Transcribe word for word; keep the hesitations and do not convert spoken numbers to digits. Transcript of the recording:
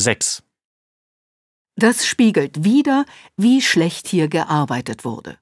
sechs. Das spiegelt wider, wie schlecht hier gearbeitet wurde.